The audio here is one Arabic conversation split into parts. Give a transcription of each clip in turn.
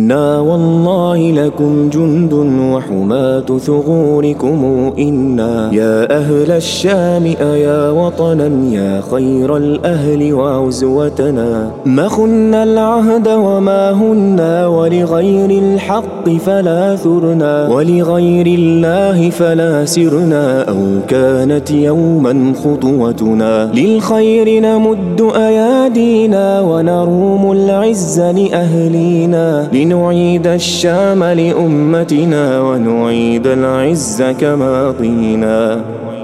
إنا والله لكم جند وحماة ثغوركم إنا يا أهل الشام أيا وطنا يا خير الأهل وعزوتنا ما خنا العهد وما هنا ولغير الحق فلا ثرنا ولغير الله فلا سرنا أو كانت يوما خطوتنا للخير نمد أيادينا ونروم العز لأهلينا لنعيد الشام لأمتنا ونعيد العز كماضينا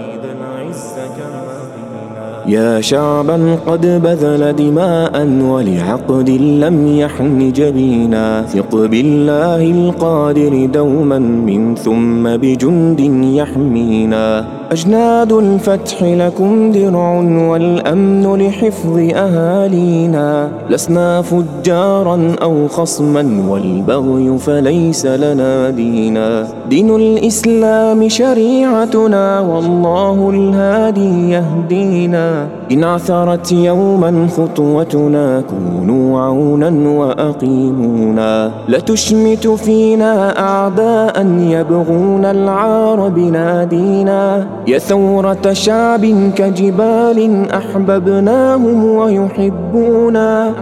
يا شعبا قد بذل دماء ولعقد لم يحن جبينا ثق بالله القادر دوما من ثم بجند يحمينا أجناد الفتح لكم درع والأمن لحفظ أهالينا لسنا فجارا أو خصما والبغي فليس لنا دينا دين الإسلام شريعتنا والله الهادي يهدينا إن عثرت يوما خطوتنا كونوا عونا وأقيمونا لتشمت فينا أعداء يبغون العار بنادينا يا ثورة شعب كجبال أحببناهم ويحبونا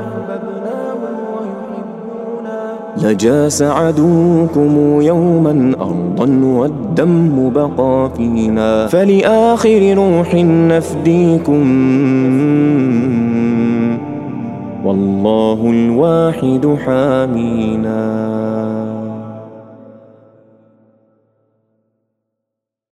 لجاس عدوكم يوما أرضا والدم بقى فينا فلآخر روح نفديكم والله الواحد حامينا.